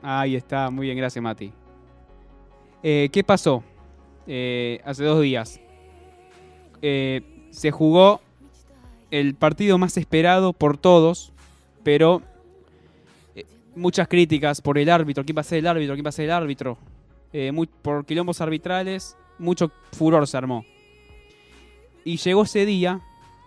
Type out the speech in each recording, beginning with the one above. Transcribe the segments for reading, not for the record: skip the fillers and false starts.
Ahí está, muy bien, gracias Mati. ¿Qué pasó? Hace 2 días. Se jugó el partido más esperado por todos, pero muchas críticas por el árbitro. ¿Quién va a ser el árbitro? ¿Quién va a ser el árbitro? Por quilombos arbitrales, mucho furor se armó. Y llegó ese día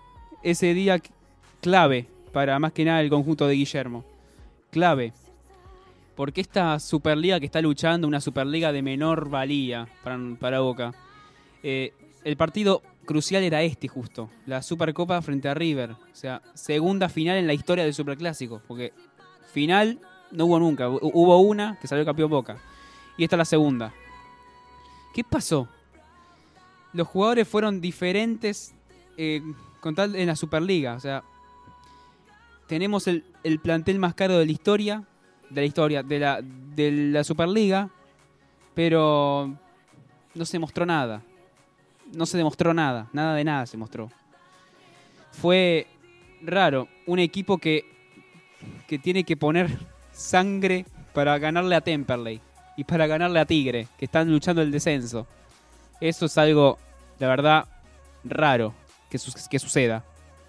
clave para más que nada el conjunto de Guillermo. Clave. Porque esta Superliga que está luchando, una Superliga de menor valía para Boca, el partido crucial era justo, la Supercopa frente a River. O sea, segunda final en la historia del Superclásico, porque final no hubo nunca. Hubo una que salió campeón Boca, y esta es la segunda. ¿Qué pasó? Los jugadores fueron diferentes con tal en la Superliga. O sea, tenemos el plantel más caro de la historia, de la Superliga, pero no se mostró nada. No se demostró nada de nada se mostró. Fue raro, un equipo que tiene que poner sangre para ganarle a Temperley y para ganarle a Tigre, que están luchando el descenso. Eso es algo, la verdad, raro que suceda.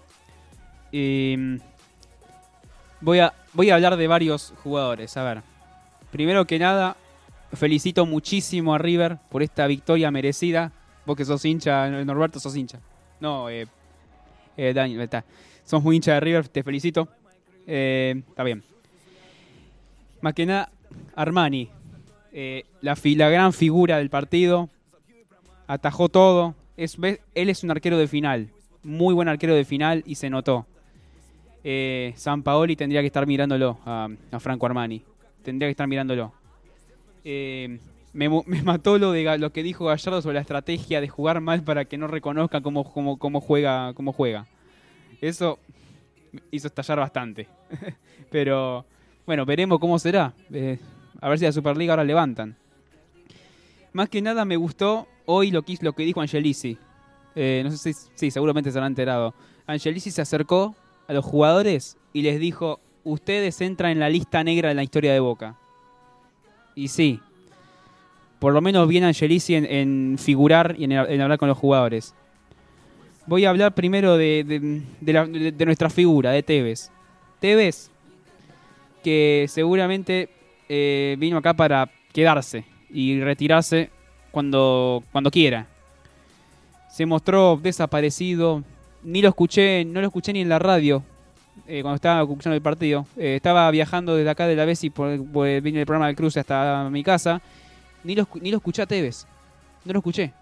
Voy a hablar de varios jugadores. A ver, primero que nada, felicito muchísimo a River por esta victoria merecida. Vos que sos hincha, Norberto, sos hincha. No, Daniel, está. Sos muy hincha de River, te felicito. Está bien. Más que nada, Armani, la gran figura del partido. Atajó todo. Él es un arquero de final. Muy buen arquero de final y se notó. Sampaoli tendría que estar mirándolo a Franco Armani. Tendría que estar mirándolo. Me mató lo que dijo Gallardo sobre la estrategia de jugar mal para que no reconozcan cómo juega. Eso hizo estallar bastante. Pero bueno, veremos cómo será. A ver si la Superliga ahora levantan. Más que nada me gustó hoy lo que dijo Angelici. No sé si seguramente se habrán enterado. Angelici se acercó a los jugadores y les dijo: ustedes entran en la lista negra de la historia de Boca. Y sí, por lo menos viene Angelici en figurar y en hablar con los jugadores. Voy a hablar primero de nuestra figura, de Tevez. Tevez, que seguramente vino acá para quedarse y retirarse cuando quiera. Se mostró desaparecido. No lo escuché ni en la radio cuando estaba escuchando el partido. Estaba viajando desde acá de la Besi, vine el programa del cruce hasta mi casa. Ni lo escuché a Tevez. No lo escuché.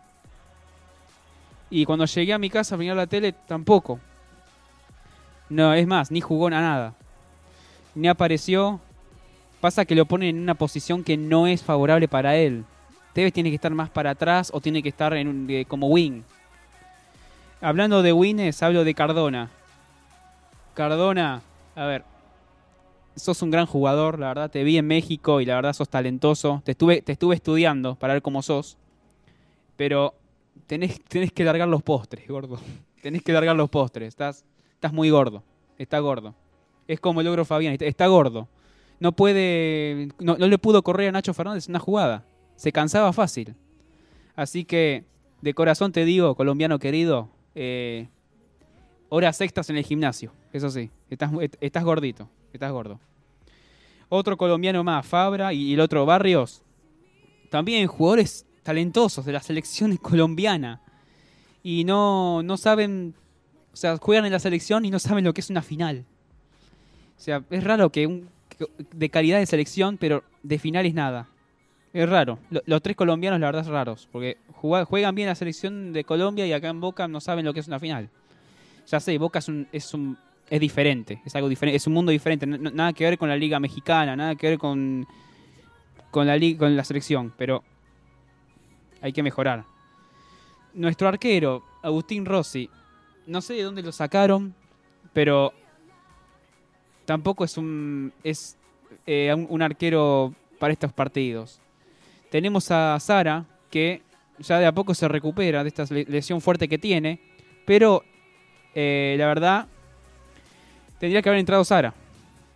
Y cuando llegué a mi casa a mirar la tele, tampoco. No, es más, ni jugó a nada. Ni apareció. Pasa que lo ponen en una posición que no es favorable para él. Tevez tiene que estar más para atrás o tiene que estar como wing. Hablando de wings, hablo de Cardona. Cardona, a ver, sos un gran jugador, la verdad, te vi en México y la verdad sos talentoso. Te estuve estudiando para ver cómo sos. Pero tenés que largar los postres, gordo. Tenés que largar los postres. Estás muy gordo. Está gordo. Es como el Ogro Fabián. Está gordo. No le pudo correr a Nacho Fernández una jugada. Se cansaba fácil. Así que, de corazón te digo, colombiano querido, horas extras en el gimnasio. Eso sí, estás gordito. Estás gordo. Otro colombiano más, Fabra, y el otro Barrios. También jugadores talentosos de la selección colombiana. Y no saben, o sea, juegan en la selección y no saben lo que es una final. O sea, es raro que de calidad de selección, pero de final es nada. Es raro. Los 3 colombianos, la verdad, es raros. Porque juegan bien la selección de Colombia y acá en Boca no saben lo que es una final. Ya sé, Boca es diferente. Es algo diferente. Es un mundo diferente. Nada que ver con la Liga Mexicana. Nada que ver con la selección. Pero hay que mejorar. Nuestro arquero, Agustín Rossi. No sé de dónde lo sacaron. Pero tampoco es un arquero para estos partidos. Tenemos a Sara, que ya de a poco se recupera de esta lesión fuerte que tiene. Pero, la verdad, tendría que haber entrado Sara.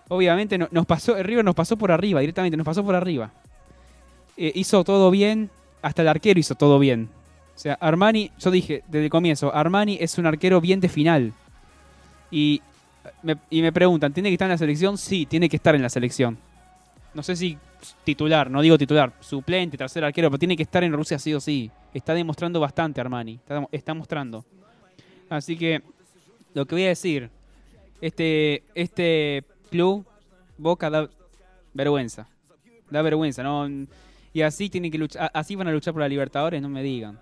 Obviamente River nos pasó por arriba, directamente nos pasó por arriba. Hizo todo bien, hasta el arquero hizo todo bien. O sea, Armani, yo dije desde el comienzo, Armani es un arquero bien de final. Y me preguntan, ¿tiene que estar en la selección? Sí, tiene que estar en la selección. No sé si titular, no digo titular, suplente, tercer arquero, pero tiene que estar en Rusia sí o sí. Está demostrando bastante Armani, está mostrando. Así que, lo que voy a decir, este club, Boca, da vergüenza. Da vergüenza, ¿no? Y así tienen que luchar, así van a luchar por la Libertadores, no me digan.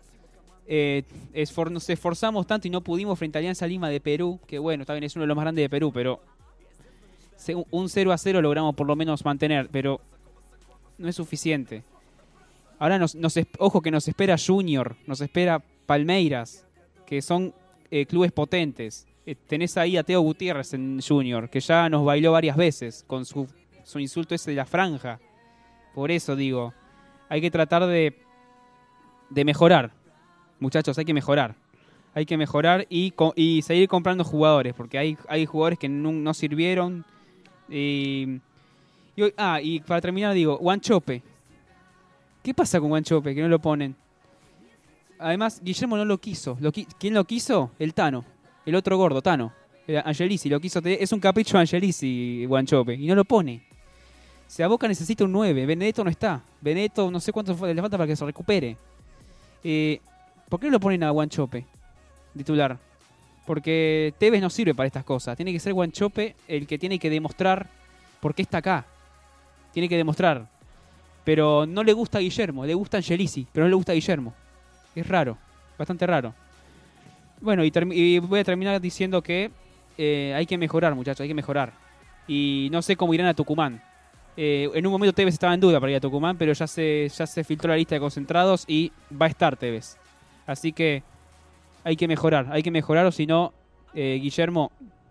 Nos esforzamos tanto y no pudimos frente a Alianza Lima de Perú, que bueno, está bien, es uno de los más grandes de Perú, pero un 0-0 logramos por lo menos mantener, pero no es suficiente. Ahora ojo que nos espera Junior, nos espera Palmeiras, que son clubes potentes. Tenés ahí a Teo Gutiérrez en Junior, que ya nos bailó varias veces con su insulto ese de la franja. Por eso digo, hay que tratar de mejorar. Muchachos, hay que mejorar. Hay que mejorar y seguir comprando jugadores, porque hay jugadores que no sirvieron. Y para terminar digo, Wanchope. ¿Qué pasa con Wanchope? Que no lo ponen. Además, Guillermo no lo quiso. ¿Quién lo quiso? El Tano. El otro gordo, Tano. Angelici lo quiso. Es un capricho de Angelici, Wanchope. Y no lo pone. O sea, Boca necesita un 9. Benedetto no está. Benedetto no sé cuánto le falta para que se recupere. ¿Por qué no lo ponen a Wanchope titular? Porque Tevez no sirve para estas cosas. Tiene que ser Wanchope el que tiene que demostrar por qué está acá. Tiene que demostrar. Pero no le gusta a Guillermo. Le gusta a Angelici, pero no le gusta a Guillermo. Es raro. Bastante raro. Bueno, y voy a terminar diciendo que hay que mejorar, muchachos. Hay que mejorar. Y no sé cómo irán a Tucumán. En un momento Tevez estaba en duda para ir a Tucumán, pero ya se filtró la lista de concentrados y va a estar Tevez. Así que hay que mejorar o si no, Guillermo